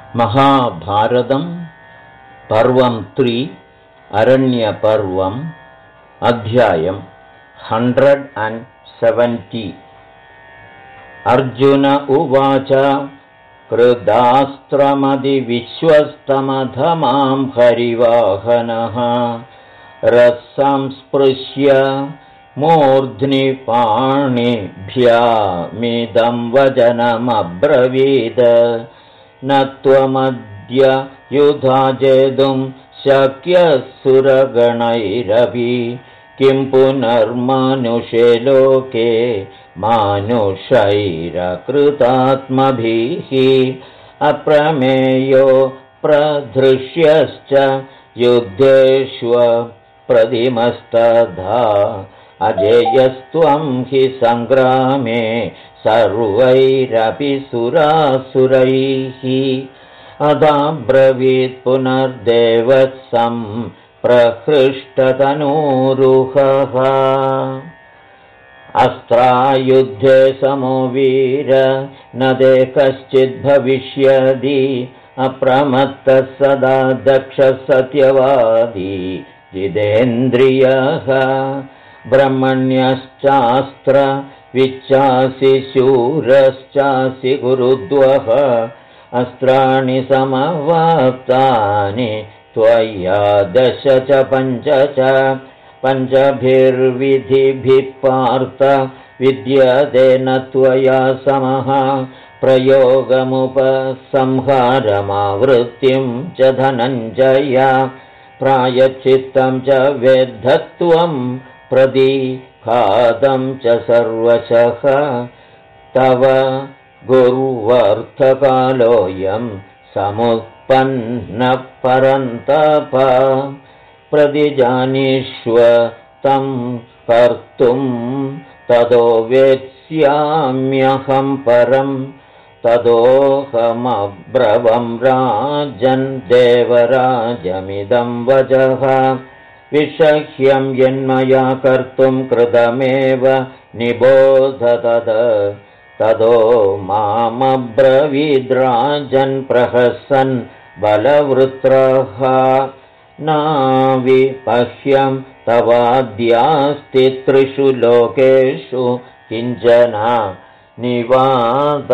महाभारतं पर्वं 3 अरण्यपर्वम् अध्यायं 170। अर्जुन उवाच कृदास्त्रमधिविश्वस्तमधमां हरिवाहनः रसंस्पृश्य मूर्ध्नि पाणिभ्यामिदं वचनमब्रवीद न त्वमद्य युधा जेतुं शक्यः सुरगणैरपि किं पुनर्मानुषे लोके मानुषैरकृतात्मभिः अप्रमेयो प्रधृष्यश्च युद्धेष्वप्रतिमस्तथा अजेयस्त्वं हि सङ्ग्रामे सर्वैरपि सुरासुरैः अदाब्रवीत् पुनर्देवः सम्प्रहृष्टतनूरुहः अस्त्रायुद्धे समो वीर न ते कश्चिद्भविष्यति अप्रमत्तः सदा दक्षः सत्यवादी जितेन्द्रियः ब्रह्मण्यश्चास्त्र विच्चासि शूरश्चासि कुरुद्वः अस्त्राणि समवाप्तानि त्वया 10 च 5 च पञ्चभिर्विधिभिः पार्थ विद्यते न त्वया समः प्रयोगमुपसंहारमावृत्तिं च धनञ्जय प्रायश्चित्तं च वेद्धत्वं प्रदिघातं च सर्वशः तव गुर्वर्थकालोऽयं समुत्पन्नः परन्तप प्रतिजानीष्व तं कर्तुं ततो वेत्स्याम्यहं परं ततोऽहमब्रवं राजन् देवराजमिदं वचः विषह्यं यन्मया कर्तुं कृतमेव निबोध ततो मामब्रवीद्राजन् प्रहसन् बलवृत्रः नाविपह्यं तवाद्यास्ति 3 लोकेषु किञ्चन निवात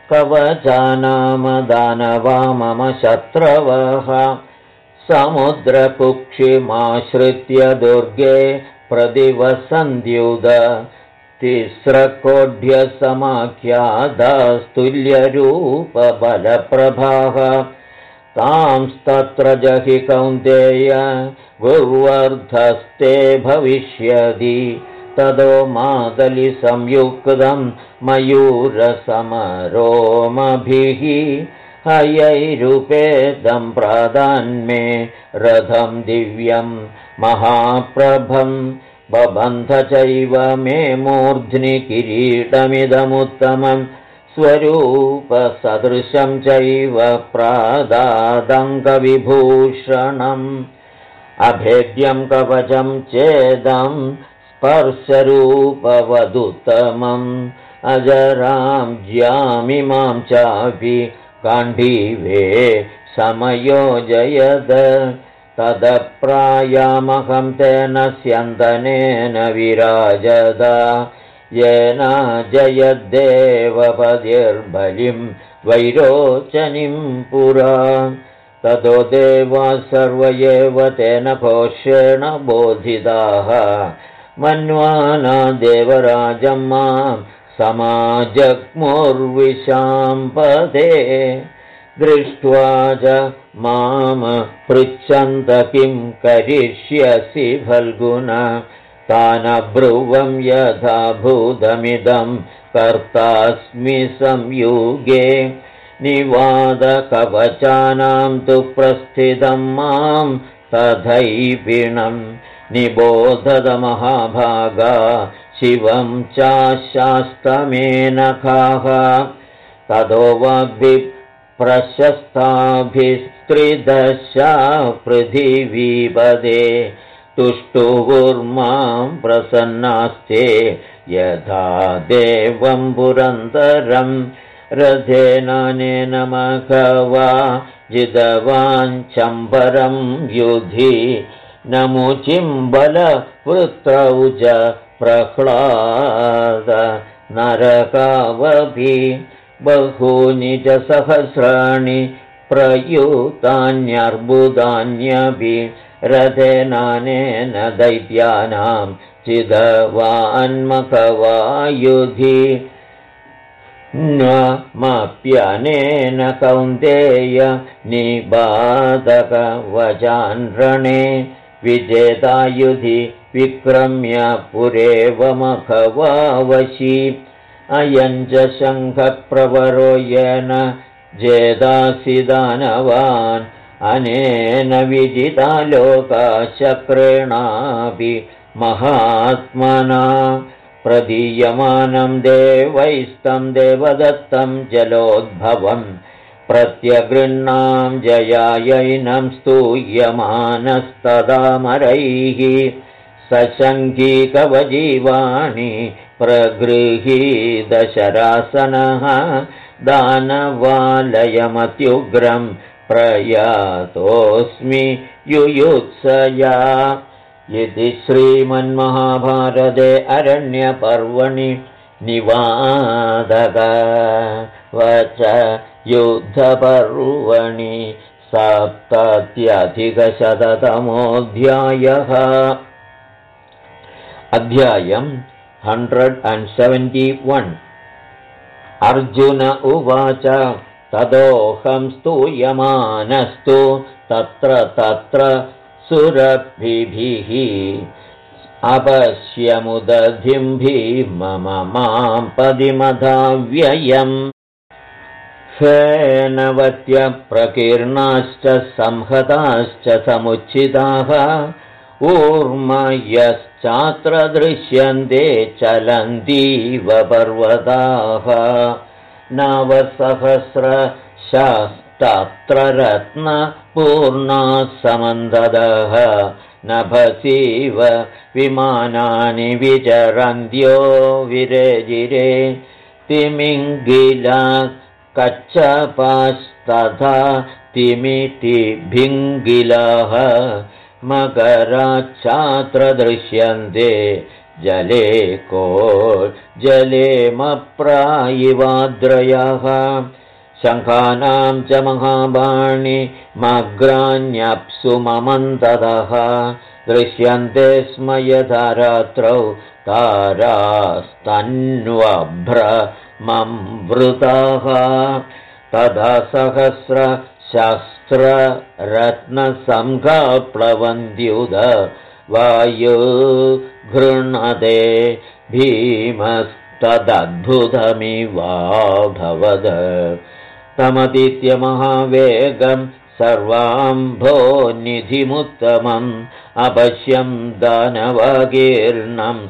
कवचानामदानवा मम शत्रवः समुद्रकुक्षिमाश्रित्य दुर्गे प्रतिवसन्त्युद तिस्रकोढ्यसमाख्यादास्तुल्यरूपबलप्रभाः तांस्तत्र जहि कौन्तेय गुर्वर्धस्ते भविष्यति ततो मातलि संयुक्तं मयूरसमरोमभिः हयैरुपेदं प्रादान्मे रथं दिव्यं महाप्रभं बबन्ध चैव मे मूर्ध्नि किरीटमिदमुत्तमं स्वरूपसदृशं चैव प्रादादङ्गविभूषणम् अभेद्यं कवचं चेदं स्पर्शरूपवदुत्तमम् अजरां ज्यामिमां चापि गाण्डीवे समयोजयद तदप्रायामहं तेन स्यन्दनेन विराजद येन जयद्देवपतिर्बलिं वैरोचनीं पुरा ततो देवा सर्व एव तेन घोषेण बोधिताः मन्वाना देवराजं मां समाजग्मुर्विशाम्पदे दृष्ट्वा च मां पृच्छन्त किं करिष्यसि फल्गुन तानब्रुवं यथा भूतमिदं कर्तास्मि संयुगे निवादकवचानां तु प्रस्थितं मां तथैपिणं निबोधत महाभागा शिवं चाशास्तमेनखाः ततो वाग्भिः प्रशस्ताभिस्त्रिदशा पृथिवीपदे तुष्टुवुर्मां प्रसन्नास्ते यथा देवं पुरन्दरं रथेनानेन मघवा जितवाञ्चम्बरं युधि नमुचिम्बलवृत्रौ च प्रह्लाद नरकावपि बहूनि च सहस्राणि प्रयुतान्यर्बुदान्यपि रथेनानेन दैत्यानां चिदवान्मखवा युधि नमप्यनेन कौन्तेय निबाधकवचान् रणे विजेता युधि विक्रम्य पुरेव मखवावशी अयं च शङ्खप्रवरो येन जेदासि दानवान् अनेन विजिता लोका चक्रेणापि महात्मना प्रदीयमानं देवैस्तं देवदत्तं जलोद्भवम् प्रत्यगृह्णां जयायैनं स्तूयमानस्तदामरैः सशङ्खीकवजीवाणि प्रगृहीतशरासनः दानवालयमत्युग्रं प्रयातोऽस्मि युयुत्सया इति श्रीमन्महाभारते अरण्यपर्वणि निवादकवच युद्धपर्वणि 70अधिकशततमोऽध्यायः। अध्यायम् 171। अर्जुन उवाच तदोऽहं स्तूयमानस्तु तत्र सुरभिभिः अपश्यमुदधिं भीमं मां पदिमधाव्ययम् फेनवत्यप्रकीर्णाश्च संहताश्च समुच्छिताः ऊर्मयश्चात्र दृश्यन्ते चलन्तीव पर्वताः नवसहस्रशास्त्र रत्नपूर्णाः समन्ददः नभसीव विमानानि विचरन्त्यो विरजिरे तिमिङ्गिला कच्छपास्तथा तिमितिभिङ्गिलाः मकराच्छात्र दृश्यन्ते जले जलेमप्रायिवाद्रयः शङ्खानां च महाबाणि मग्राण्यप्सु ममन्ततः दृश्यन्ते स्म यथा रात्रौ तारास्तन्वभ्रमंवृताः तदा सहस्रशस्त्ररत्नसंघप्लवन्त्युद वायु घृणते भीमस्तदद्भुतमिवाभवद तमतीत्य महावेगं सर्वाम्भोनिधिमुत्तमम् अपश्यं दानवकीर्णं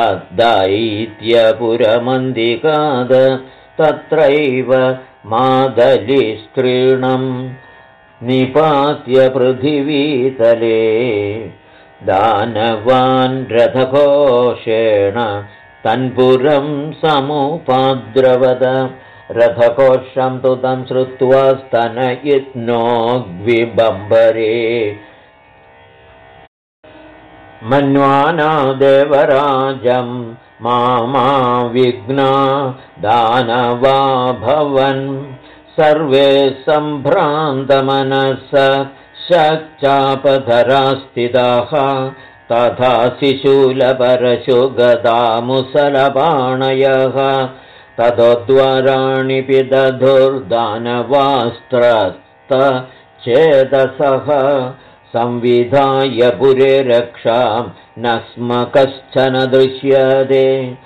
तद्दैत्यपुरमन्दिकाद तत्रैव मादलिस्त्रीणं निपात्य पृथिवीतले दानवान् रथघोषेण तन्पुरं समुपाद्रवद रथघोषं तु तं श्रुत्वा स्तनयित्नोऽग्विबम्बरे मन्वाना देवराजं मामाविघ्ना दानवा भवन् सर्वे सम्भ्रान्तमनस शक्चापधरास्थिताः तथा शिशूलपरशुगदामुसलबाणयः ततोद्वाराणि पिदधुर्दानवास्त्रस्तचेतसः संविधाय पुरे रक्षां न स्म कश्चन दृश्यते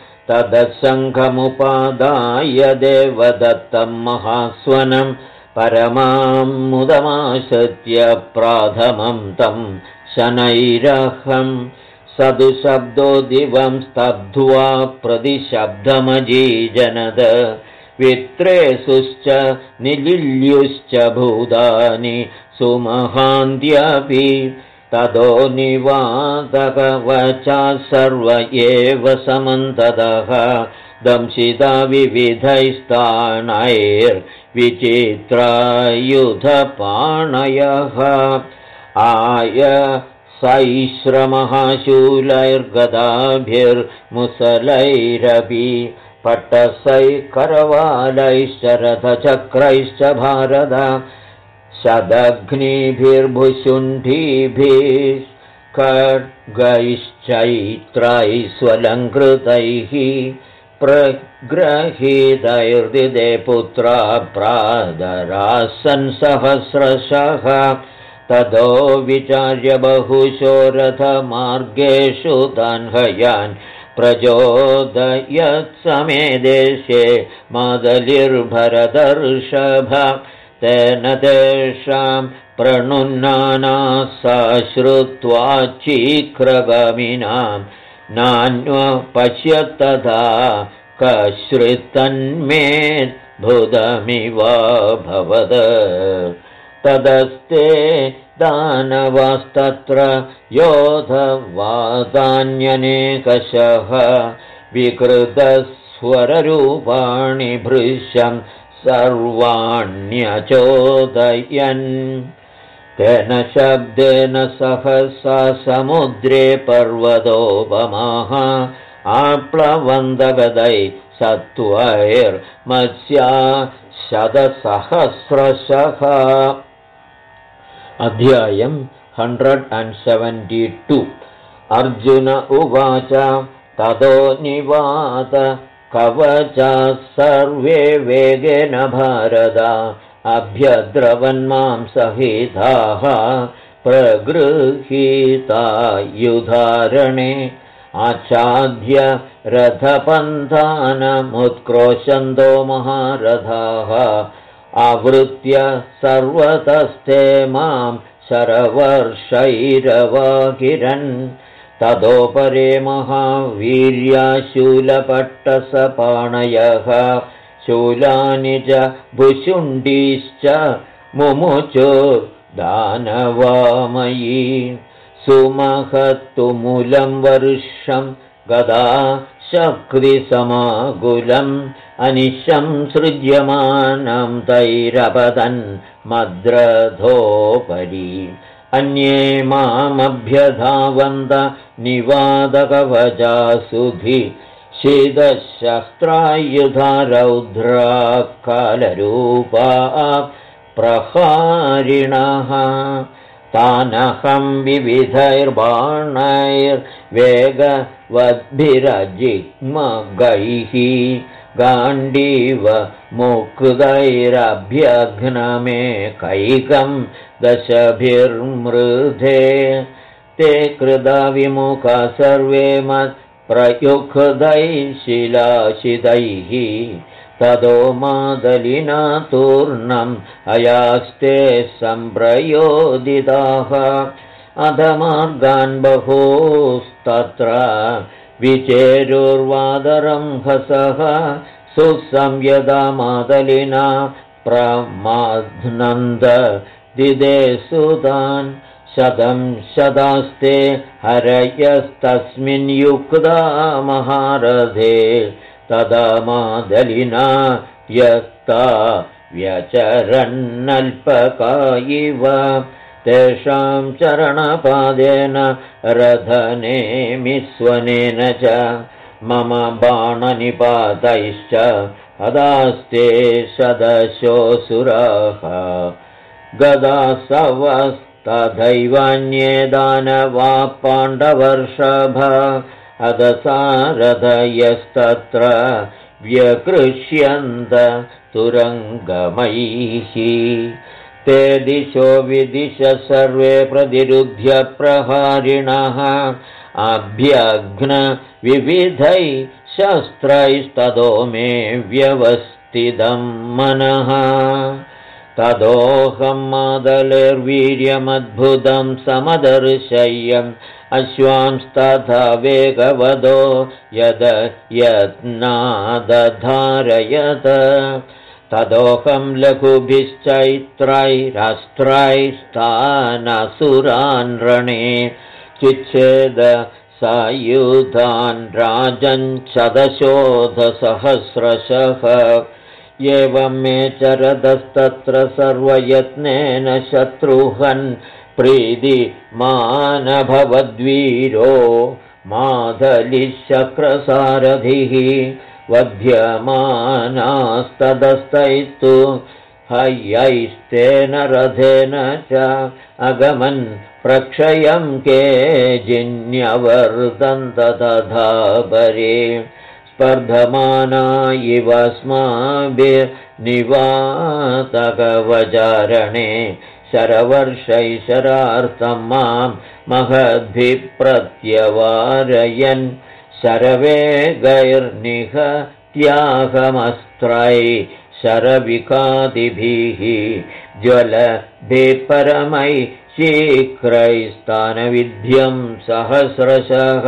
तदशङ्खमुपादाय देवदत्तं महास्वनं परमां मुदमाश्रित्य प्राथमं तं शनैरहं सदुशब्दो दिवं स्तब्ध्वा प्रतिशब्दमजीजनद वित्रेषुश्च निलिल्युश्च भूतानि सुमहान्त्यपि ततो निवादकवचा सर्व एव समन्ततः दंशिता विविधैस्तानैर्विचित्रायुधपाणयः आयसैश्रमहाशूलैर्गदाभिर्मुसलैरपि पट्टसैकरवालैश्च रथचक्रैश्च भारत शदग्निभिर्भुशुण्डीभिः खड्गैश्चैत्रैस्वलङ्कृतैः प्रगृहीतैर्दिदे पुत्रा प्रादरासन् सहस्रशः ततो विचार्य बहुशो रथमार्गेषु तान् हयान् प्रचोदयत्समे देशे मादलिर्भरदर्षभ तेन तेषां प्रणुन्नाना सा श्रुत्वा चीक्रगमिनां नान्वपश्यत्तथा कश्रित्तन्मेद्भुतमिवाभवद तदस्ते दानवास्तत्र योधवादान्यनेकशः विकृतस्वररूपाणि भृशं सर्वाण्यचोदयन् तेन शब्देन सहसा समुद्रे पर्वतोपमाः आप्लवन्दगदै सत्त्वैर्मत्स्या शतसहस्रशः अध्यायम् 172 अर्जुन उवाच ततो निवात कवचाः सर्वे वेगेन भारत अभ्यद्रवन्मां सहिताः प्रगृहीता युधारणे आच्छाद्य रथपन्थानमुत्क्रोशन्तो महारथाः आवृत्य सर्वतस्ते मां शरवर्षैरवाकिरन् ततोपरे महावीर्याशूलपट्टसपाणयः शूलानि च भुशुण्डीश्च मुमुचुर्दानवामयी सुमहत्तुमूलं वर्षं गदा शक्तिसमाकुलम् अनिशं सृज्यमानं तैरपतन् मद्रथोपरि अन्ये मामभ्यधावन्त निवादकवचासुधि शीतशस्त्रायुधा रौद्रा कालरूपा प्रहारिणः तानहं विविधैर्बाणैर्वेगवद्भिरजिग्मगैः गाण्डीव मुक्तैरभ्यघ्नमेकैकं दशभिर्मृधे ते कृदा विमुखा सर्वे मत्प्रयुक्तैः शिलाशितैः ततो मादलिना तूर्णम् अयास्ते सम्प्रयोदिताः अधमार्गान् बहूस्तत्र विचेरुर्वादरं हसः सुसंयदा मादलिना प्रमाध्नन्द दिदे सुतान् शतं शतास्ते हरयस्तस्मिन् युक्ता महारथे तदा मादलिना यस्ता व्यचरन्नल्पका इव तेषां चरणपादेन रथनेमिस्वनेन च मम बाणनिपातैश्च हदास्ते शदशोऽसुराः गदासवस्तथैवान्ये दानवा पाण्डवर्षभ अदसारथयस्तत्र व्यकृष्यन्त तुरङ्गमैः ते दिशो विदिश सर्वे प्रतिरुध्य प्रहारिणः अभ्यघ्न विविधैः शस्त्रैस्ततो मे व्यवस्थितं मनः ततोऽहं मादलेर्वीर्यमद्भुतं समदर्शयम् अश्वांस्तथा वेगवदो यद यत्नादधारयत ततोऽहं लघुभिश्चैत्रैरास्त्रैस्तानसुरान् रणे चिच्छेद सायुधान् राजन् शतशोधसहस्रशः एवं मे चरदस्तत्र सर्वयत्नेन शत्रुहन् प्रीतिमानभवद्वीरो माधलिशक्रसारथिः वध्यमानास्तदस्तैस्तु हयैस्तेन रथेन च अगमन् प्रक्षयं केजिन्यवर्तन्त तथा परे स्पर्धमाना इव अस्माभिर्निवातकवचारणे शरवर्षैशरार्थं मां महद्भिप्रत्यवारयन् शरवेगैर्निहत्याहमस्त्रै शरविकादिभिः ज्वलभिः परमै शीघ्रैस्तानविध्यं सहस्रशः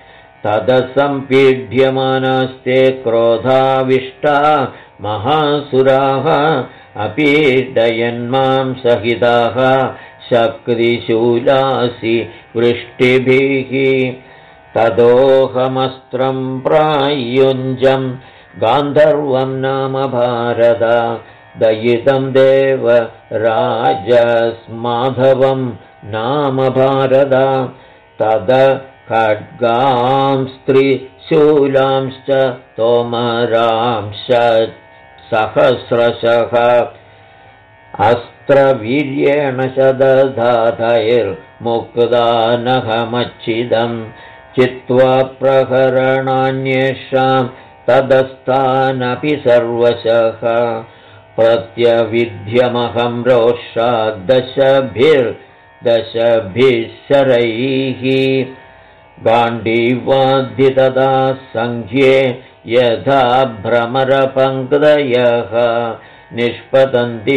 तदसम्पीड्यमानास्ते क्रोधाविष्टा महासुराः अपीडयन्मां सहिताः शक्तिशूलासि वृष्टिभिः तदोहमस्त्रं प्रायुञ्जं गान्धर्वं नाम भारत दयितं देव राजस्माधवं नाम भारत तद खड्गांस्त्रिशूलांश्च तोमरांश्च सहस्रशः अस्त्रवीर्येण शतधातैर्मुक्तानहमच्छिदं चित्वा प्रहरणान्येषां तदस्तानपि सर्वशः प्रत्यविध्यमहं रोषाद्दशभिर्दशभिः शरैः गाण्डीवाद्धि तदा सङ्ख्ये यथा भ्रमरपङ्क्तयः निष्पतन्ति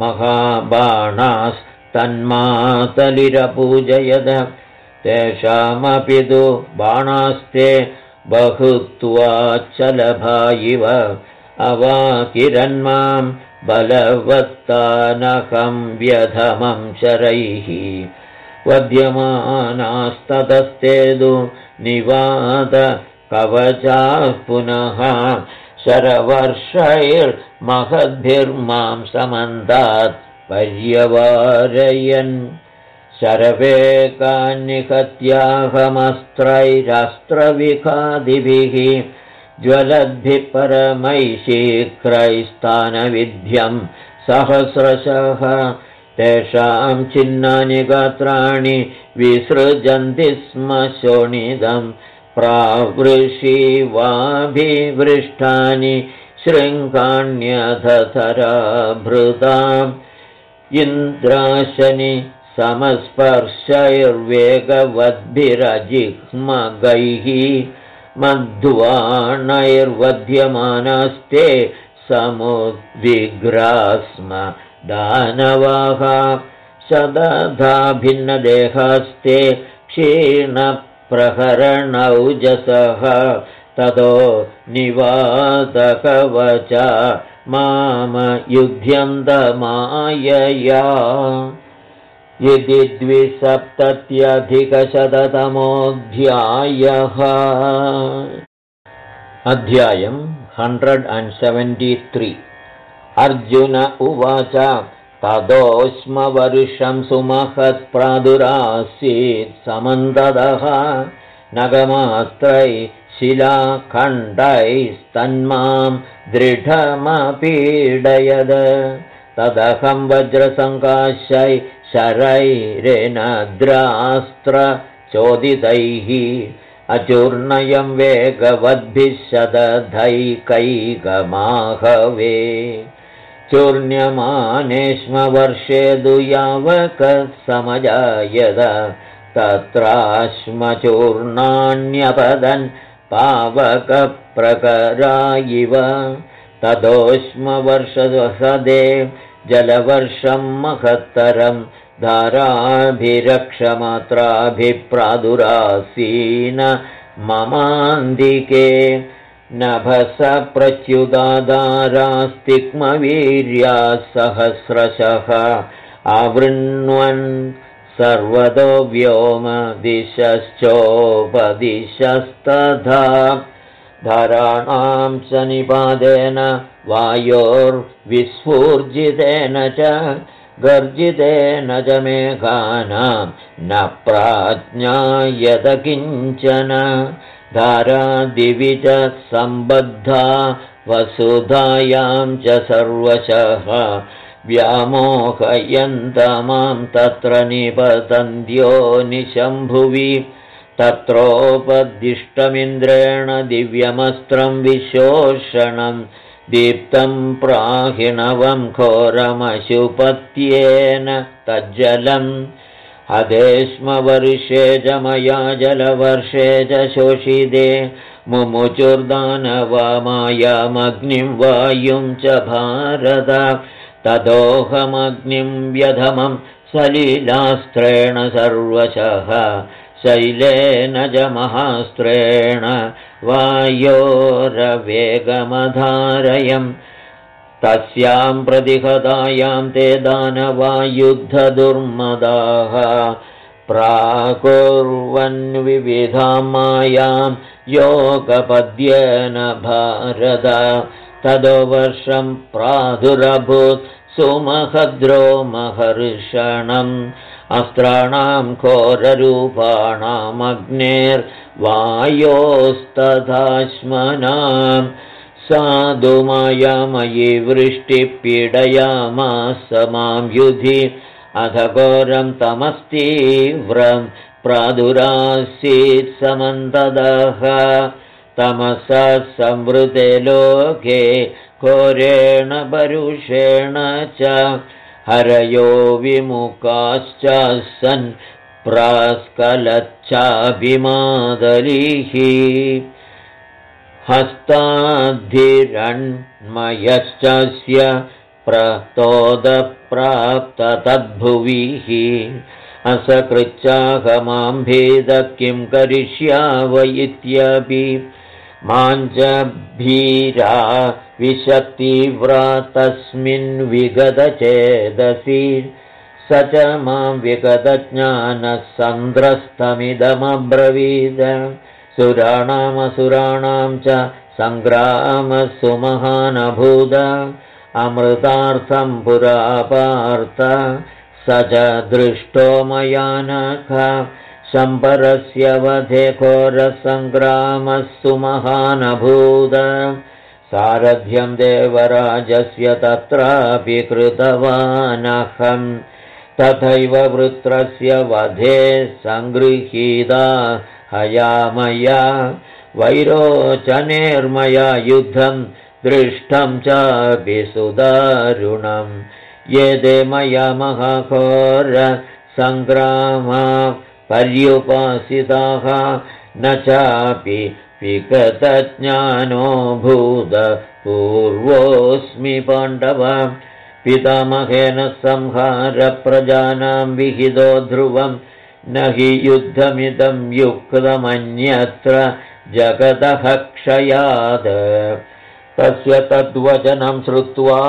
महाबाणास्तन्मातलिरपूजयद तेषामपि तु बाणास्ते बहुत्वाचलभा इव अवाकिरन्मां बलवत्तानकं व्यधमं शरैः वध्यमानास्ततस्तेदु निवात कवचाः पुनः शरवर्षैर्महद्भिर्मां समन्तात् पर्यवारयन् शरवेकान्निहत्याहमस्त्रैरास्त्रविखादिभिः ज्वलद्भिः परमै शीघ्रैस्तानविध्यं सहस्रशः तेषां छिन्नानि गात्राणि विसृजन्ति स्म शोणिदं प्रावृषिवाभिवृष्टानि शृङ्गाण्यधतराभृताम् इन्द्राशनि समस्पर्शैर्वेगवद्भिरजिह्मगैः मध्वाणैर्वध्यमानास्ते समुद्विग्रास्म दानवाः शतधा भिन्नदेहास्ते क्षीणप्रहरणौजसः ततो निवातकवचा माम युध्यन्तमायया इति 270 अध्यायम् 173 अर्जुन उवाच तदोस्म वर्षं सुमहत्प्रादुरासीत् समन्ततः नगमास्त्रै शिलाखण्डैस्तन्मां दृढमपीडयद तदहं वज्रसङ्काशै शरैरेणद्रास्त्रचोदितैः अचूर्णयं वेगवद्भिः शतधैकैकमाहवे चूर्ण्यमाने स्म वर्षे दु यावकसमजायत तत्राश्म चूर्णान्यपदन् पावकप्रकरा इव तदोश्म वर्षदे जलवर्षं महत्तरं धाराभिरक्षमात्राभिप्रादुरासीन ममान्दिके नभसप्रच्युदादारास्तिक्मवीर्याः सहस्रशः आवृण्वन् सर्वतो व्योमदिशश्चोपदिशस्तथा धराणां च निपातेन वायोर्विस्फूर्जितेन च गर्जितेन च मेघानां न प्राज्ञायत किञ्चन धारादिवि च सम्बद्धा वसुधायां च सर्वशः व्यामोहयन्तमां तत्र निपतन्त्यो निशम्भुवि तत्रोपदिष्टमिन्द्रेण दिव्यमस्त्रं विशोषणं दीप्तं प्राहिणवं घोरमशुपत्येन तज्जलम् हदेश्म वर्षे च मया जलवर्षे च शोषिते मुमुचुर्दानवामायामग्निं वायुं च भारत तदोहमग्निं व्यधमं सलीलास्त्रेण सर्वशः शैलेन च महास्त्रेण वायोरवेगमधारयम् तस्यां प्रतिहतायां ते दानवायुद्धदुर्मदाः प्राकुर्वन्विविधां मायां योगपद्येन भारत तदो वर्षं प्रादुरभूत् सुमहद्रो महर्षणम् अस्त्राणां घोररूपाणामग्नेर्वायोस्तथाश्मनां साधु मायामयी वृष्टिपीडयामास मां युधि अथ घोरं तमस्तीव्रं प्रादुरासीत् समन्तदः तमसा संवृते लोके घोरेण परुषेण च हरयो विमुखाश्च सन् प्रास्कलच्चाभिमादलिः हस्ताद्धिरण्मयश्चस्य प्रतोदप्राप्ततद्भुविः असकृच्चाहमां भेदः किं करिष्याव इत्यपि माञ्जभीरा विशतीव्रा तस्मिन् विगतचेदसि स च मां विगतज्ञानः सन्द्रस्तमिदमब्रवीद सुराणामसुराणां च सङ्ग्रामः सुमहानभूत अमृतार्थं पुरा पार्थ स च दृष्टो मया नख शम्बरस्य वधे घोरसङ्ग्रामः सुमहानभूत सारथ्यं देवराजस्य तत्रापि कृतवानहं तथैव वृत्रस्य वधे सङ्गृहीता हयामया वैरोचनेर्मया युद्धं दृष्टं चापि सुदारुणं येदे मया महाघोर सङ्ग्रामा पर्युपासिताः न चापि विगतज्ञानो भूत पूर्वोऽस्मि पाण्डव पितामहेन संहारप्रजानां विहितो ध्रुवं न हि युद्धमिदं युक्तमन्यत्र जगतः क्षयाद तस्य तद्वचनं श्रुत्वा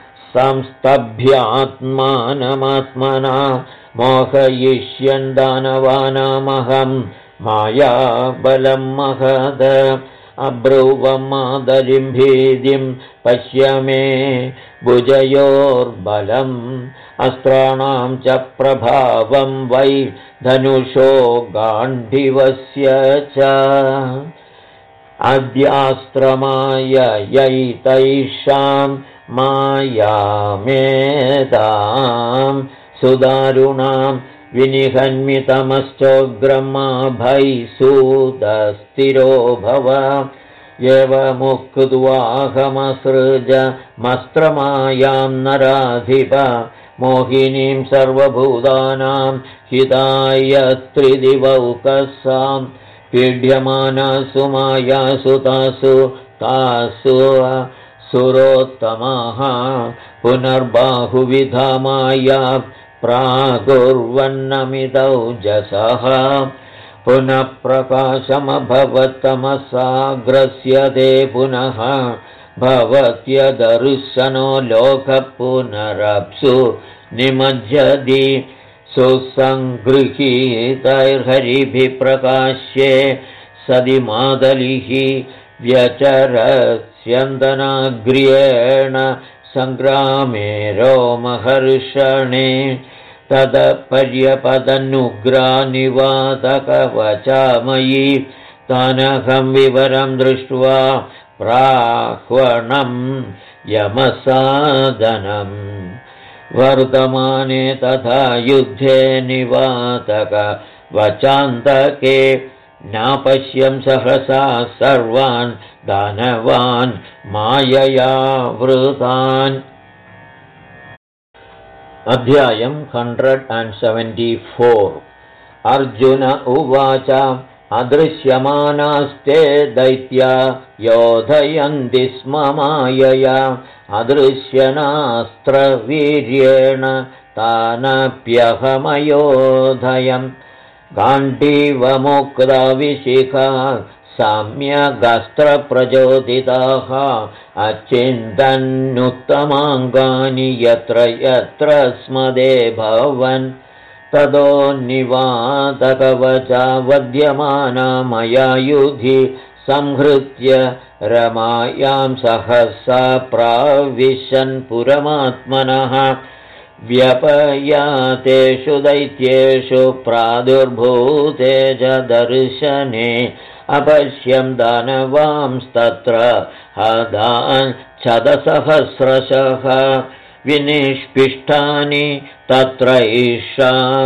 संस्तभ्यात्मानमात्मना मोहयिष्यन् दानवानामहं मायाबलं महद अब्रुवमादलिं भीतिं पश्य मे भुजयोर्बलम् अस्त्राणां च प्रभावं वै धनुषो गाण्डिवस्य च अद्यास्त्रमाययैतैषां मायामेतां सुदारुणां विनिहन्मितमश्चोग्रमाभैसूदस्थिरो भव एवमुक्त्वाहमसृज मस्त्रमायां नराधिप मोहिनीं सर्वभूतानां हिताय त्रिदिवौकसां पीड्यमानासु मायासु तासु सुरोत्तमाः पुनर्बाहुविधा माया प्रागुर्वन्नमिदौ जसः पुनः प्रकाशमभवत्तमसाग्रस्यते पुनः भवत्यदर्शनो लोकः पुनरप्सु निमज्जति सुसङ्गृहीतैर्हरिभिः प्रकाश्ये सदि मादलिः व्यचरस्यन्दनाग्र्येण सङ्ग्रामे रोमहर्षणे तदपर्यपदनुग्रानिवातकवचामयी तानहं विवरं दृष्ट्वा प्राह्वणं यमसादनम् वर्तमाने तथा युद्धे निवातकवचान्तके नापश्यं सहसा सर्वान् दानवान् मायया वृतान्। अध्यायं 174 अर्जुन उवाच अदृश्यमानास्ते दैत्या योधयन्ति स्म मायया अदृश्यनास्त्रवीर्येण तानप्यहमयोधयम् गाण्डीवमुक्तविशिखा सम्यगस्त्रप्रचोदिताः अचिन्तन्नुत्तमाङ्गानि यत्र यत्र स्मदे भवन् ततो निवातकवचा वद्यमाना मया युधि संहृत्य रमायां सहसा प्राविशन् पुरमात्मनः व्यपयातेषु दैत्येषु प्रादुर्भूते च दर्शने अपश्यं दानवांस्तत्र हदान् शतसहस्रशः विनिष्पिष्टानि तत्रैषां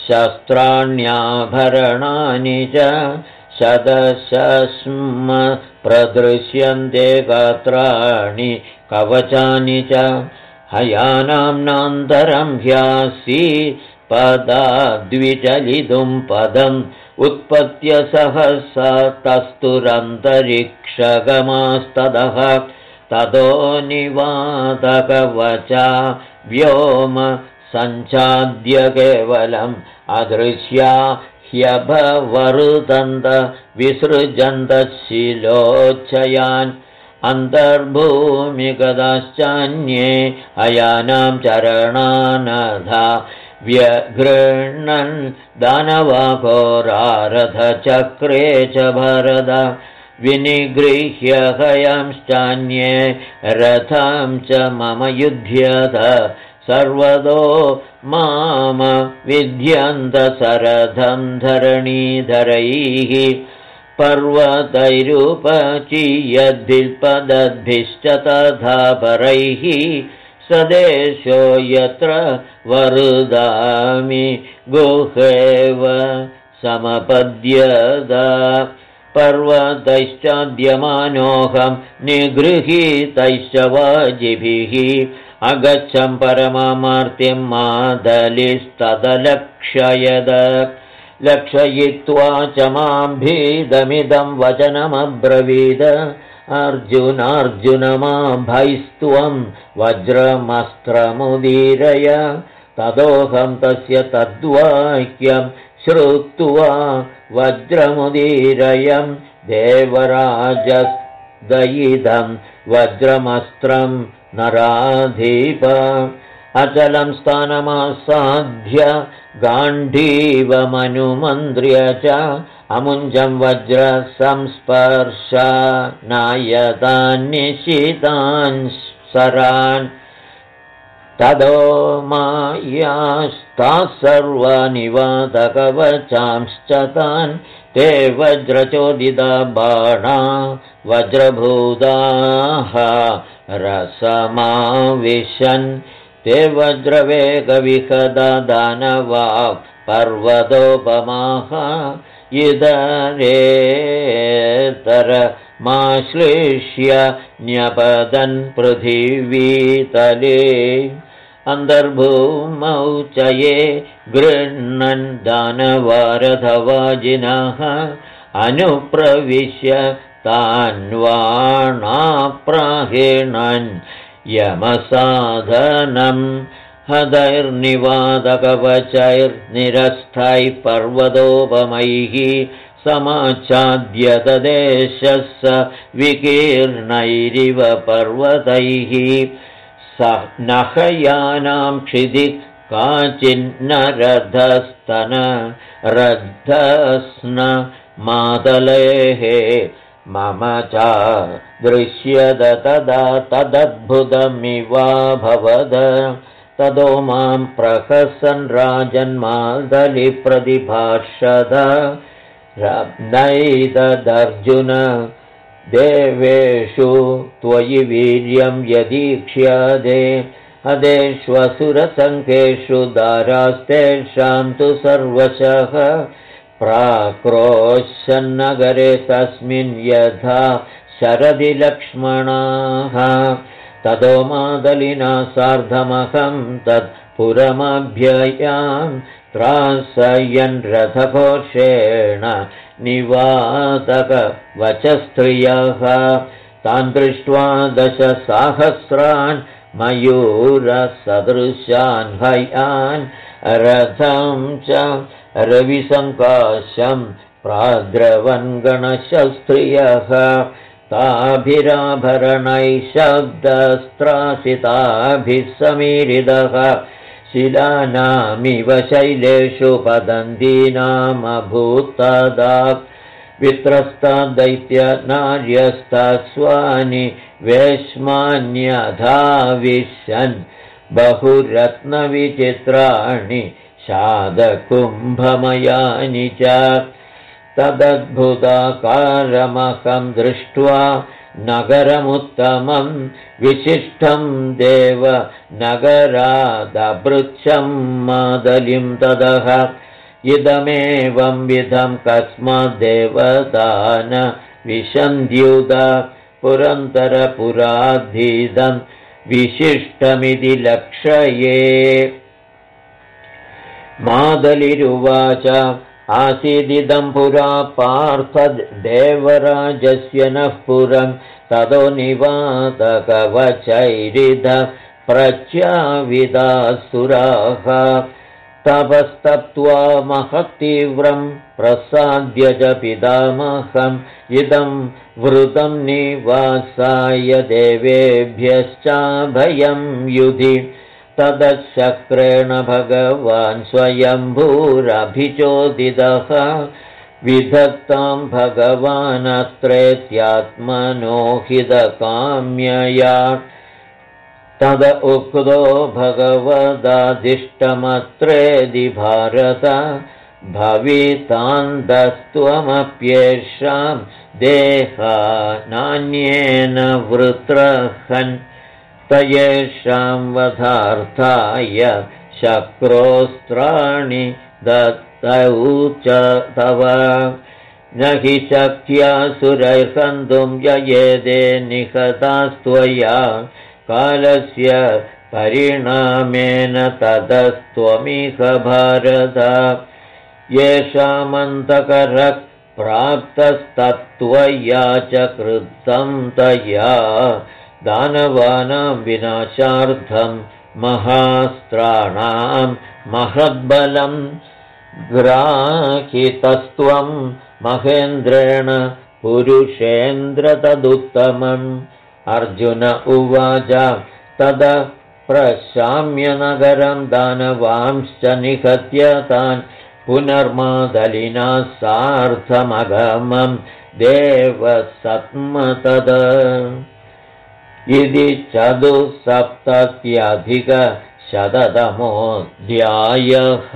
शस्त्राण्याभरणानि च शतशस्म प्रदृश्यन्ते गात्राणि कवचानि च हयानाम्नान्तरं ह्यासि पदाद्विचलितुं पदम् उत्पत्य सहसा तस्तुरन्तरिक्षगमास्ततः ततो निवातकवचा व्योम सञ्चाद्य केवलम् अदृश्या ह्यभवरुदन्त विसृजन्तशिलोच्छयान् अन्तर्भूमिगदाश्चान्ये हयानां चरणानधा व्यगृह्णन् दानवाघोरारथचक्रे च भरद विनिगृह्य हयांश्चान्ये रथं च मम युध्यत सर्वतो माम विध्यन्तसरथं धरणीधरैः पर्वतैरुपचीयद्भिल्पदद्भिश्च तथा परैः सदेशो यत्र वरुदामि गुहेव समपद्यत पर्वतैश्चाद्यमानोऽहं निगृहीतैश्च वाजिभिः अगच्छं परमामार्तिं मादलिस्तदलक्षयद लक्षयित्वा च मां भीदमिदं वचनमब्रवीद अर्जुनार्जुन माभैस्त्वं वज्रमस्त्रमुदीरय तदोऽहं तस्य तद्वाक्यं श्रुत्वा वज्रमुदीरयं देवराजदयिदं वज्रमस्त्रं नराधीप अचलं स्थानमासाध्य गाण्डीवमनुमन्त्र्य च अमुञ्जं वज्रसंस्पर्शानायतान्निशितान् सरान् तदो मायास्ताः सर्वनिवातकवचांश्च तान् ते वज्रचोदिता बाणा वज्रभूताः रसमाविशन् ते वज्रवेगविहदा दानवा पर्वतोपमाः इदरेतरमाश्लिष्य न्यपतन् पृथिवीतले अन्तर्भूमौ च ये गृह्णन् दानवारथवाजिनः अनुप्रविश्य तान्वाणाप्राहेणन् यमसाधनम् हदैर्निवातकवचैर्निरस्थैः पर्वतोपमैः समाच्छाद्य तदेशः स विकीर्णैरिव पर्वतैः स नखयानां क्षिदिः काचिन्नरधस्तन रद्धस्न मातलेः मम च दृश्यत तदा तदद्भुतमिवाभवद ततो मां प्रहसन् राजन्मादलिप्रतिभाषद नैतदर्जुन देवेषु त्वयि वीर्यं यदीक्ष्यते अदेष्वसुरसङ्खेषु दारास्तेषां तु सर्वशः प्राक्रोशन्नगरे तस्मिन् यथा शरदि लक्ष्मणाः ततो मादलिना सार्धमहं तत्पुरमभ्ययां त्रासयन् रथघोषेण निवातकवचस्त्रियः तान् दृष्ट्वा 10,000 मयूरसदृशान् हयान् रथं च रविसङ्काशं प्राद्रवन् गणशस्त्रियः ताभिराभरणैः शब्दस्त्रासिताभिः समीरितः शिलानामिव शैलेषु पतन्तीनामभूत्तदा वित्रस्ता दैत्यनार्यस्तास्वानि वेश्मान्यधाविशन् बहुरत्नविचित्राणि शादकुम्भमयानि च तदद्भुताकारमहं दृष्ट्वा नगरमुत्तमं विशिष्टं देव नगरादभृच्छं मादलिं ततः इदमेवं विधं कस्माद्देवतान विशन्त्युत पुरन्तरपुराधीदं विशिष्टमिति लक्षये मादलिरुवाच आसीदिदं पुरा पार्थदेवराजस्य नः पुरं ततो निवातकवचैरिध प्रच्याविदासुराः तपस्तप्त्वा महत्तीव्रं प्रसाद्य च पितामहम् इदं वृतं निवासाय देवेभ्यश्चाभयं युधि तदशक्रेण भगवान् स्वयंभूरभिचोदितः विधत्तां भगवानस्त्रेत्यात्मनो हितकाम्यया तद उक्तो भगवदादिष्टमत्रेदि भारत भवितान्तस्त्वमप्येषां देहा नान्येन वृत्रहन् तयेषां वधार्थाय शक्रोस्त्राणि दत्तौ च तव न हि शक्यासुरैर्हन्तुं ययेदे निहतास्त्वया कालस्य परिणामेन ततस्त्वमिह भारत येषामन्तकरः प्राप्तस्तत्त्वया च कृतं तया दानवानां विनाशार्थं महास्त्राणां महद्बलं ग्राहितस्त्वं महेन्द्रेण पुरुषेन्द्र तदुत्तमम् अर्जुन उवाच तद प्रशाम्य नगरं दानवांश्च निहत्य तान् पुनर्मादलिना सार्धमगमं देवसत्मतद इति 470-शततमोऽध्यायः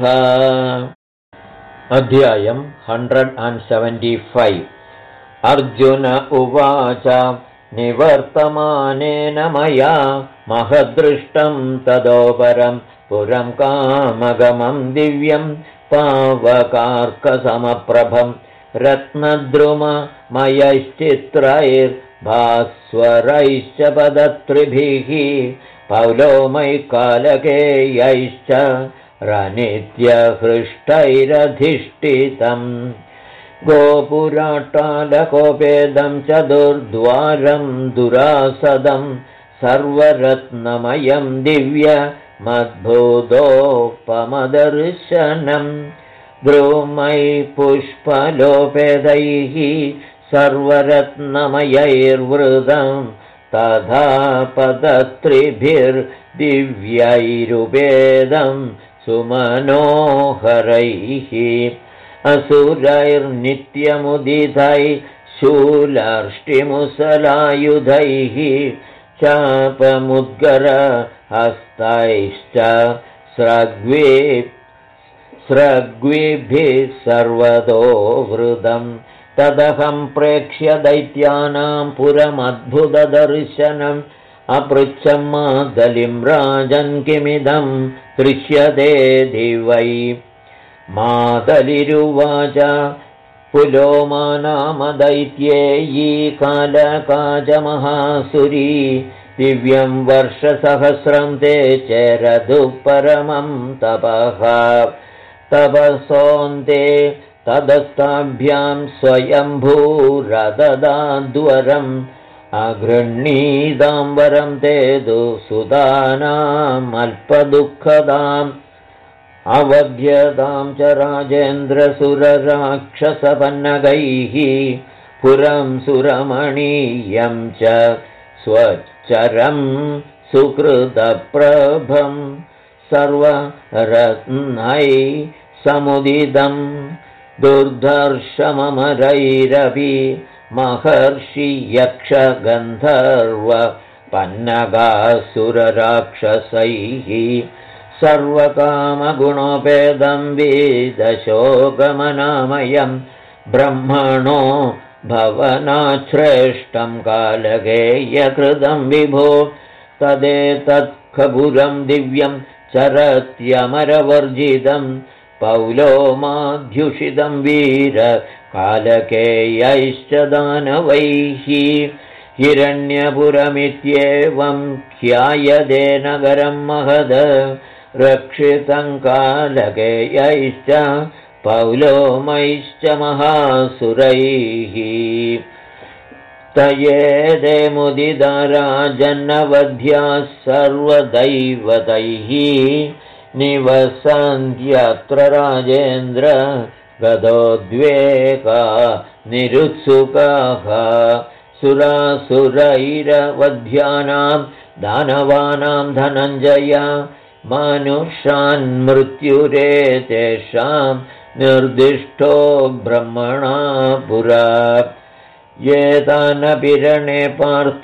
अध्यायं 175 अर्जुन उवाच निवर्तमानेन मया महदृष्टं तदोपरं पुरं कामगमं दिव्यं पावकार्कसमप्रभं रत्नद्रुममयश्चित्रैर्भास्वरैश्च पदत्रिभिः पौलोमैकालकेयैश्च रनित्यहृष्टैरधिष्ठितम् गोपुराट्टालकोपेदं चतुर्द्वारं दुरासदं सर्वरत्नमयं दिव्यमद्भुतोपमदर्शनं द्रुमै पुष्पलोपेदैः सर्वरत्नमयैर्वृतं तथा पदत्रिभिर्दिव्यैरुपेदं सुमनोहरैः असुरैर्नित्यमुदितैः शूलर्ष्टिमुसलायुधैः चापमुद्गरहस्तैश्च स्रग्विभिः सर्वतो वृदम् तदहं प्रेक्ष्य दैत्यानां पुरमद्भुतदर्शनम् अपृच्छं मादलिं राजन् किमिदं दृश्यते दिवै मादलिरुवाच पुलोमा नाम दैत्येयी कालकाजमहासुरी दिव्यं वर्षसहस्रं ते चरदुः परमं तपः तपसोऽन्ते तदस्ताभ्यां स्वयंभूरददाद्वरम् अगृह्णीदाम्बरं ते तु सुदानामल्पदुःखदाम् अवध्यतां च राजेन्द्रसुरराक्षसपन्नगैः पुरं सुरमणीयं च स्वच्चरं सुकृतप्रभं सर्वरत्नै समुदितं दुर्धर्षममरैरपि महर्षि यक्षगन्धर्व पन्नगासुरराक्षसैः सर्वकामगुणोपेदं वेदशोकमनामयं ब्रह्मणो भवनाश्रेष्ठं कालकेयकृतं विभो तदेतत्खपुरं दिव्यं चरत्यमरवर्जितं पौलोमाध्युषितं वीर कालकेयैश्च दानवैः हिरण्यपुरमित्येवं ख्यायते नगरं महद रक्षितं कालकेयैश्च पौलोमैश्च महासुरैः तयेदे मुदिता राजन्नवध्याः सर्वदैवतैः निवसन्त्यत्र राजेन्द्र गदोद्वेगा निरुत्सुकाः सुरासुरैरवध्यानां दानवानां धनञ्जय मनुष्यान्मृत्युरेतेषां निर्दिष्टो ब्रह्मणा पुरा एतानपि पार्थ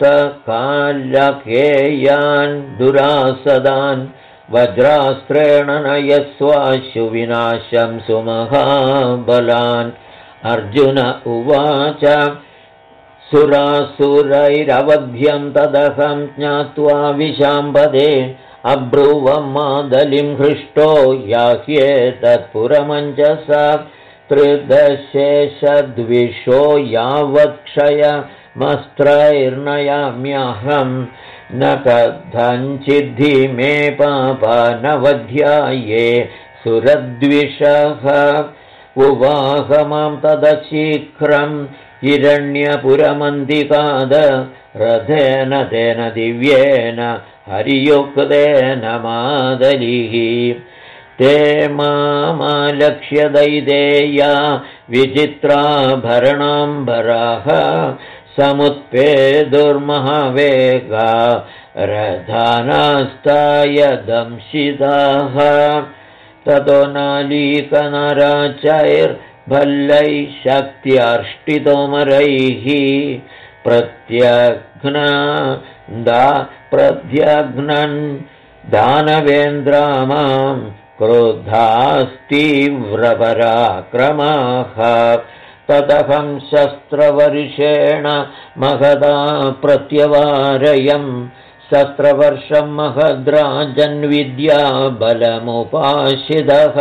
कालकेयान् दुरासदान् वज्रास्त्रेण नयस्वाशु विनाशं सुमहाबलान् अर्जुन उवाच सुरासुरैरवध्यं तदहं ज्ञात्वा विशाम्पदे अब्रुवं मादलिं हृष्टो याह्येतत्पुरमञ्जसा त्रिदशेषद्विषो यावत्क्षयमस्त्रैर्नयाम्यहं न कथञ्चिद्धि मे पापा न वध्याये सुरद्विषः उवाह मां तदशीघ्रं हिरण्यपुरमन्दिकाद रथेन तेन दिव्येन हरियुक्तेन मादलिः ते मामालक्ष्य दैदेया विचित्राभरणाम्बराः समुत्पेदुर्महावेगा रथानास्ताय दंशिताः ततो नालीकनराचैर्भल्लैः शक्त्यार्ष्टितोमरैः प्रत्यघ्नन् दानवेन्द्रामां क्रुद्धास्तीव्रपराक्रमाः तदहं शस्त्रवर्षेण महदा प्रत्यवारयं शस्त्रवर्षं महद्राजन्विद्या बलमुपाशिदः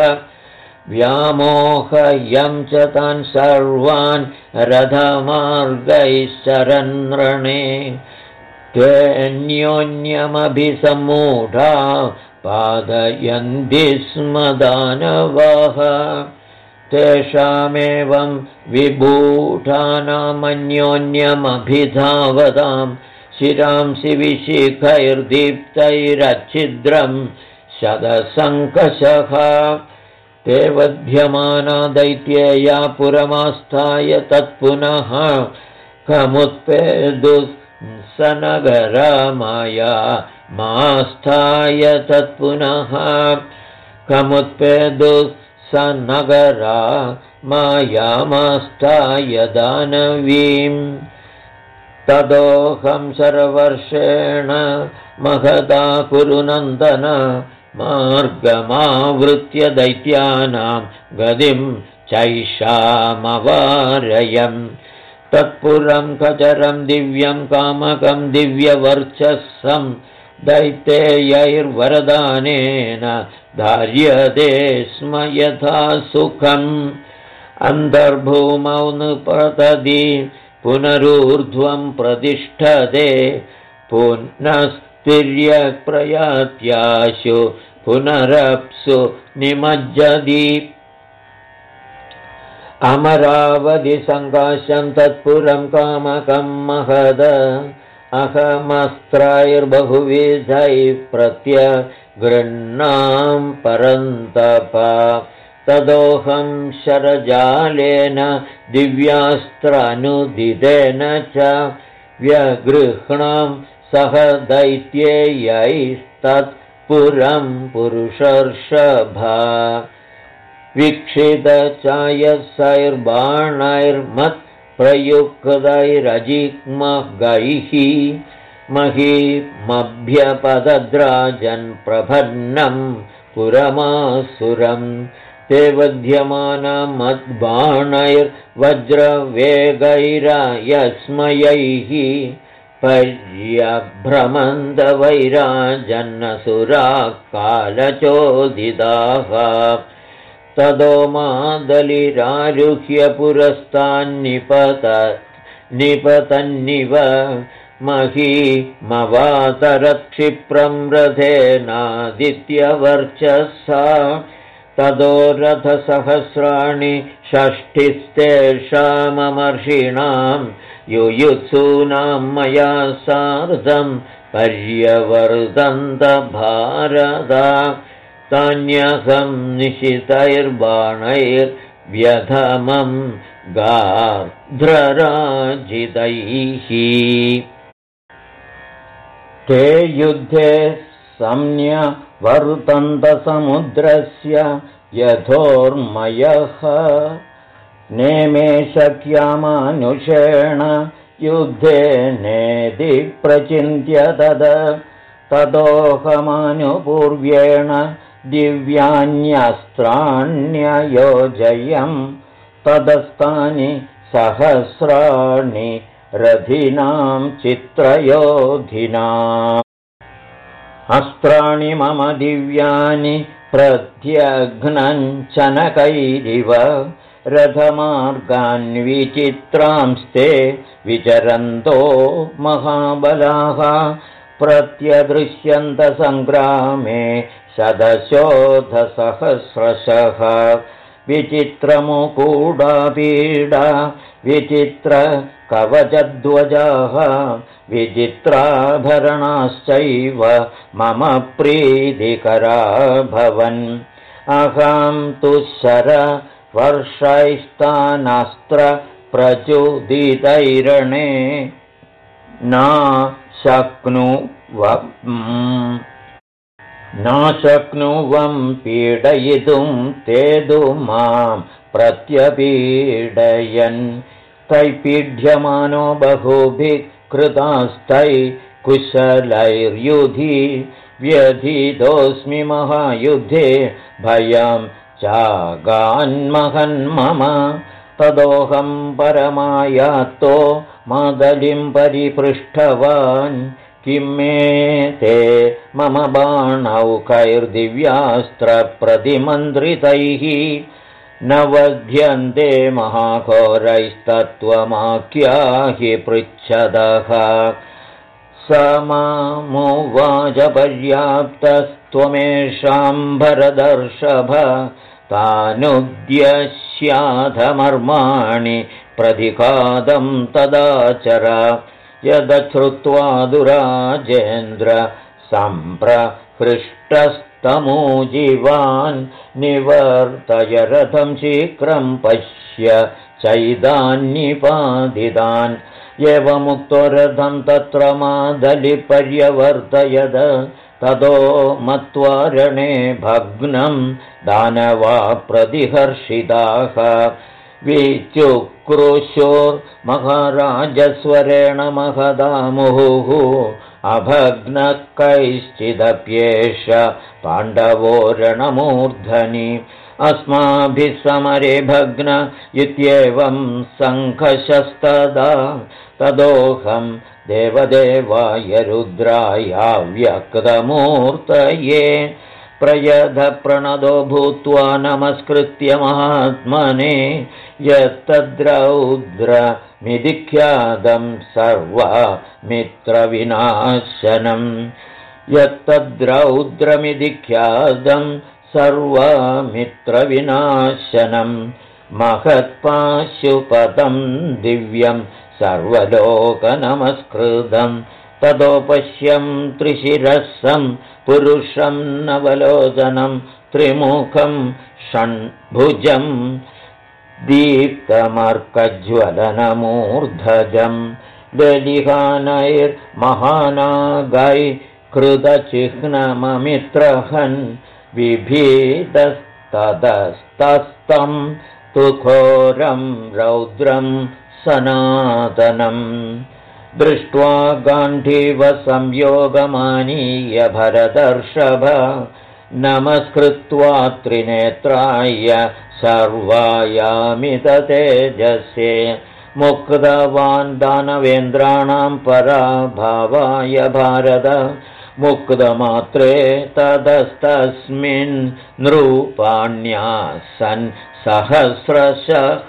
व्यामोहयं च तान् सर्वान् रथमार्गैश्चरन्रणे त्वेऽन्योन्यमभिसम्मूढा पादयन्ति स्म दानवाः तेषामेवं विभूषानामन्योन्यमभिधावतां शिरांसि विशिखैर्दीप्तैरच्छिद्रं शतसङ्कषः ते वध्यमाना दैत्येया पुरमास्थाय तत्पुनः कमुत्पेदुः स नगरमाया मास्थाय तत्पुनः कमुत्पेदुः स नगरा मायामास्थाय दानवीम् तदोऽहं शरवर्षेण महता कुरुनन्दन मार्गमावृत्य दैत्यानां गतिं चैषामवारयम् तत्पुरं खचरं दिव्यं कामकं दिव्यवर्चस्सं दैत्यैर्वरदानेन धार्यते स्म यथा सुखम् अन्तर्भूमौ निपतति पुनरूर्ध्वं प्रतिष्ठते पुनस्तिर्यक्प्रयात्याशु पुनरप्सु निमज्जति अमरावधि सङ्काशं तत्पुरं कामकं महद अहमस्त्रैर्बहुविधैः प्रत्यगृह्णां परन्तप तदोऽहं शरजालेन दिव्यास्त्रानुदितेन च व्यगृह्णां सह दैत्यैस्तत्पुरं पुरुषर्षभा वीक्षितचायसैर्बाणैर्मत्प्रयुक्तैरजिग्मगैः महीमभ्यपदद्राजन् प्रभन्नं पुरमासुरम् ते वध्यमाना मद्बाणैर्वज्रवेगैरायस्मयैः पर्यभ्रमन्दवैराजन्नसुराः कालचोदिताः तदो मादलिरारुह्य पुरस्तान्निपतन्निव महीमवातरत्क्षिप्रं रथेनादित्यवर्चसा तदो रथसहस्राणि षष्ठिस्तेषाममर्षीणां युयुत्सूनां मया सार्धं पर्यवर्तन्त भारत तान्यहं निशितैर्बाणैर्व्यधमं गार्ध्रराजितैः ते युद्धे संन्यवर्तन्तसमुद्रस्य यथोर्मयः नेमे शक्यामानुषेण युद्धे नेदि प्रचिन्त्य तदोऽहमानुपूर्व्येण दिव्यान्यस्त्राण्ययोजयम् तदस्तानि सहस्राणि रथिनां चित्रयोधिनाम् अस्त्राणि मम दिव्यानि प्रत्यघ्नञ्चनकैरिव रथमार्गान् विचित्रांस्ते विचरन्तो महाबलाः प्रत्यदृश्यन्तसङ्ग्रामे शतशोधसहस्रशः विचित्रमुकूडापीडा विचित्रकवचध्वजाः विचित्राभरणाश्चैव मम प्रीतिकरा भवन् अहं तु शरवर्षैस्तानास्त्रप्रचुदितैरणे नाशक्नुवं पीडयितुं तेदु मां प्रत्यपीडयन् तैपीड्यमानो बहुभिः कृतास्तै कुशलैर्युधि व्यथितोऽस्मि महायुद्धे भयं चागान्महन्मम तदोऽहं परमायातो मादलिं परिपृष्टवान् किं मे ते मम बाणौकैर्दिव्यास्त्रप्रतिमन्त्रितैः न वध्यन्ते महाघोरैस्तत्त्वमाख्याहि पृच्छदः स मामुवाच पर्याप्तस्त्वमेषां भरदर्षभ तानुद्यस्याधमर्माणि प्रतिघातं तदाचर यदश्रुत्वा दुराजेन्द्र सम्प्रहृष्टस्तमूजिवान् निवर्तय रथं शीघ्रं पश्य चैदान्निपादितान् एवमुक्तो रथं तत्र मादलिपर्यवर्तयद ततो मत्वा रणे भग्नं दानवा प्रतिहर्षिताः विचुक्रुशोर्महाराजस्वरेण महदामुहुः अभग्नः कैश्चिदप्येष पाण्डवो रणमूर्धनि अस्माभिः समरे भग्न इत्येवं सङ्घर्षस्तदा तदोऽहं देवदेवाय रुद्राय व्यक्तमूर्तये प्रयधप्रणदो भूत्वा नमस्कृत्य महात्मने यत्तद्रौद्रमिधिख्यातं सर्वमित्रविनाशनं महत्पाशुपदं दिव्यं सर्वलोकनमस्कृतं ततो पश्यं त्रिशिरसं पुरुषं नवलोचनं त्रिमुखं षण्भुजं दीप्तमर्कज्वलनमूर्धजं लेलिहानैर्महानागै कृतचिह्नममित्रहन् बिभीदस्ततस्तस्तं तुघोरं रौद्रं सनातनम् दृष्ट्वा गाण्डीव संयोगमानीय भरतर्षभ नमस्कृत्वा त्रिनेत्राय सर्वायामिततेजसे मुक्तवान् दानवेन्द्राणां पराभावाय भारत मुक्तमात्रे ततस्तस्मिन् नृपाण्यासन् सहस्रशः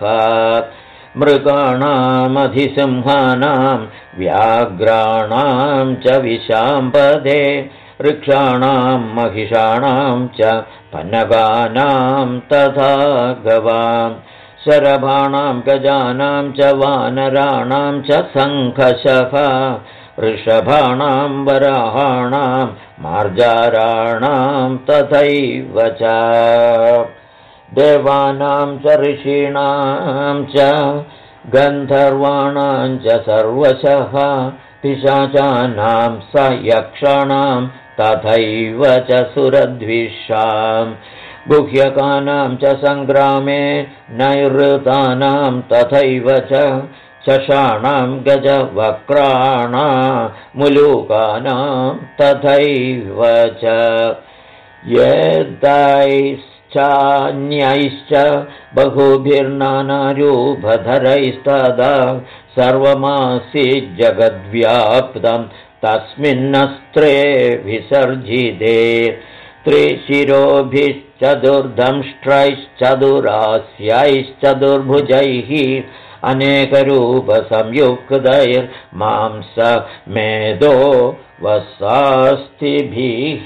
मृगाणामधिसिंहानां व्याघ्राणां च विशाम्पदे वृक्षाणां महिषाणां च पन्नगानां तथा गवां शरभाणां गजानां च वानराणां च सङ्घशः वृषभाणां वराहाणां मार्जाराणां तथैव च देवानां च ऋषीणां च गन्धर्वाणां च सर्वशः पिशाचानां स यक्षाणां तथैव च सुरद्विषां गुह्यकानां च सङ्ग्रामे नैऋतानां तथैव च चषाणां गजवक्राणां मुलूकानां तथैव च येदैश्चान्यैश्च बहुभिर्नानारूपधरैस्तदा सर्वमासि जगद्व्याप्तं तस्मिन्नस्त्रे विसर्जिते त्रिशिरोभिश्चतुर्दंष्ट्रैश्चतुरास्यैश्चतुर्भुजैः अनेकरूपसंयुक्तैर्मांसमेधो वसास्तिभिः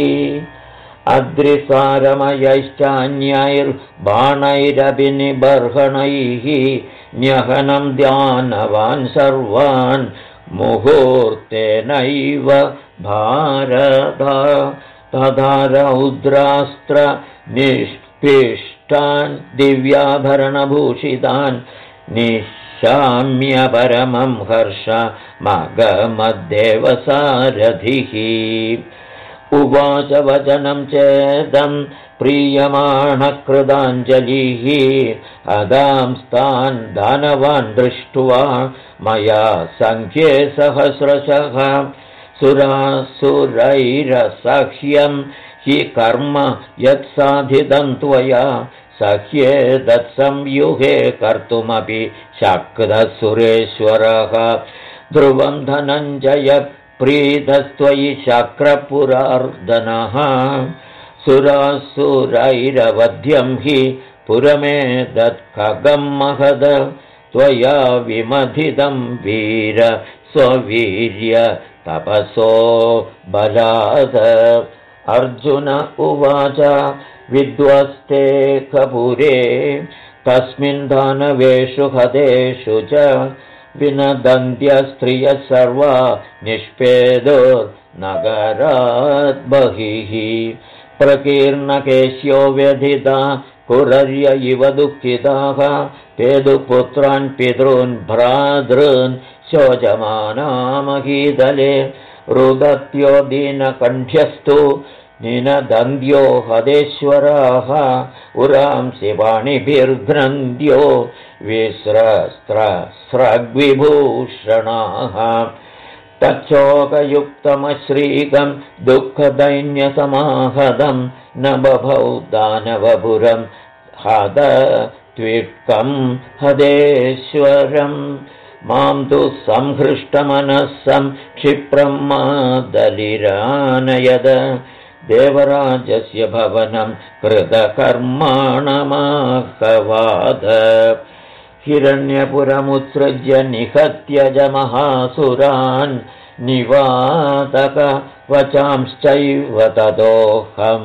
अद्रिसारमयैश्चान्यैर्बाणैरभिनिबर्हणैः न्यहनं ध्यानवान् सर्वान् मुहूर्तेनैव भारत तथा रौद्रास्त्र निष्पिष्टान् दिव्याभरणभूषितान् निशाम्य परमं हर्षमगमद्देवसारथिः उवाच वचनं चेदं प्रीयमाणकृताञ्जलिः अदांस्तान् दानवान् दृष्ट्वा मया सङ्ख्ये सहस्रशः सुरासुरैरसह्यं हि कर्म यत्साधितं त्वया सह्ये तत्संयुगे कर्तुमपि शक्तः सुरेश्वरः ध्रुवं धनञ्जय प्रीतस्त्वयि शक्रपुरार्दनः सुरासुरैरवध्यं हि पुरमेतत्खगं महद त्वया विमथितं वीर स्ववीर्य तपसो बलात् अर्जुन उवाच विद्वस्ते कपुरे तस्मिन् दानवेषु हतेषु च विनदन्त्यस्त्रियः सर्वा निष्पेदुर्नगरात् बहिः प्रकीर्णकेश्यो व्यथिता कुरर्य इव दुःखिताः पेदुपुत्रान् पितॄन् भ्रातॄन् शोचमाना महीतले रुदत्यो दीनकण्ठ्यस्तु निनदन्त्यो हदेश्वराः उरांसि वाणिभिर्घ्नन्द्यो विस्रस्रस्रग्विभूषणाः तच्छोकयुक्तमश्रीकं दुःखदैन्यसमाहदं न बभौ दानवपुरं हदत्विक्कं हदेश्वरम् मां तु संहृष्टमनस्सं क्षिप्रं मादलिरानयद देवराजस्य भवनं कृतकर्माणमाहवाद हिरण्यपुरमुत्सृज्य निहत्य जमहासुरान् निवातकवचांश्चैव ततोऽहं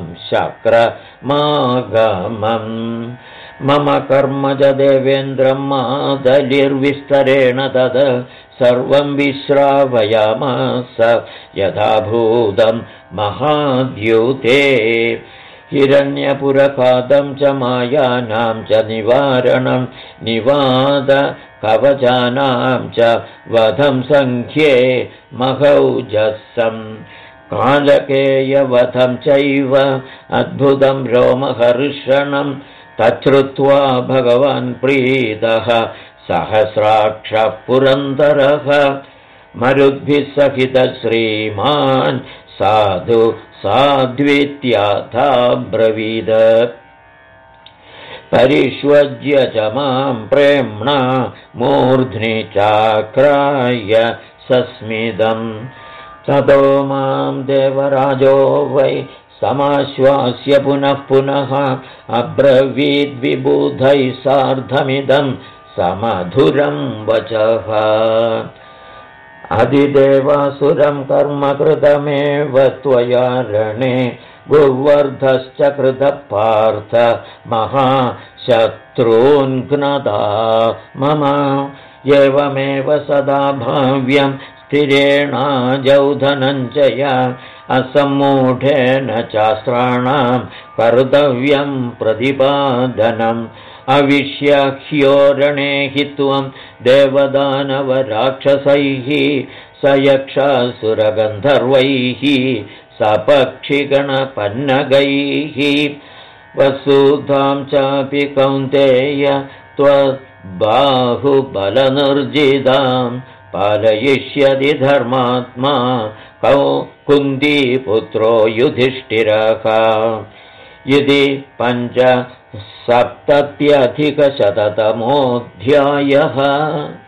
शक्रमागमम् मम कर्मज देवेन्द्रं मादलिर्विस्तरेण तद सर्वं विश्रावयामास यथाभूतं महाद्युते हिरण्यपुरखादं च मायानां च निवारणं निवाद कवचानां च वधं संख्ये महौजसं कालकेयवधं चैव अद्भुतं रोमहर्षणं तच्छ्रुत्वा भगवान् प्रीतः सहस्राक्षः पुरन्दरः मरुद्भिः सहितः श्रीमान् साधु साध्वीत्याथा ब्रवीद परिष्वज्य च मां प्रेम्णा मूर्ध्नि चाक्राय सस्मिदम् ततो मां देवराजो वै समाश्वास्य पुनः पुनः अब्रवीद्विबुधैः सार्धमिदं समधुरं वचः अधिदेवासुरं कर्म कृतमेव त्वया रणे गुर्वर्धश्च कृतः पार्थ महाशत्रून्घ्नदा मम एवमेव सदा भाव्यं स्थिरेणाजौधनञ्जया असम्मूढेन चास्त्राणां कर्तव्यं प्रतिपादनम् अविश्याह्योरणे हि त्वं देवदानवराक्षसैः स यक्षासुरगन्धर्वैः सपक्षिगणपन्नगैः वसुधां चापि कौन्तेय त्वद्बाहुबलनिर्जितां पालयिष्यति धर्मात्मा कुन्तीपुत्रो युधिष्ठिरः यदि 5सप्तत्यधिकशततमोऽध्यायः।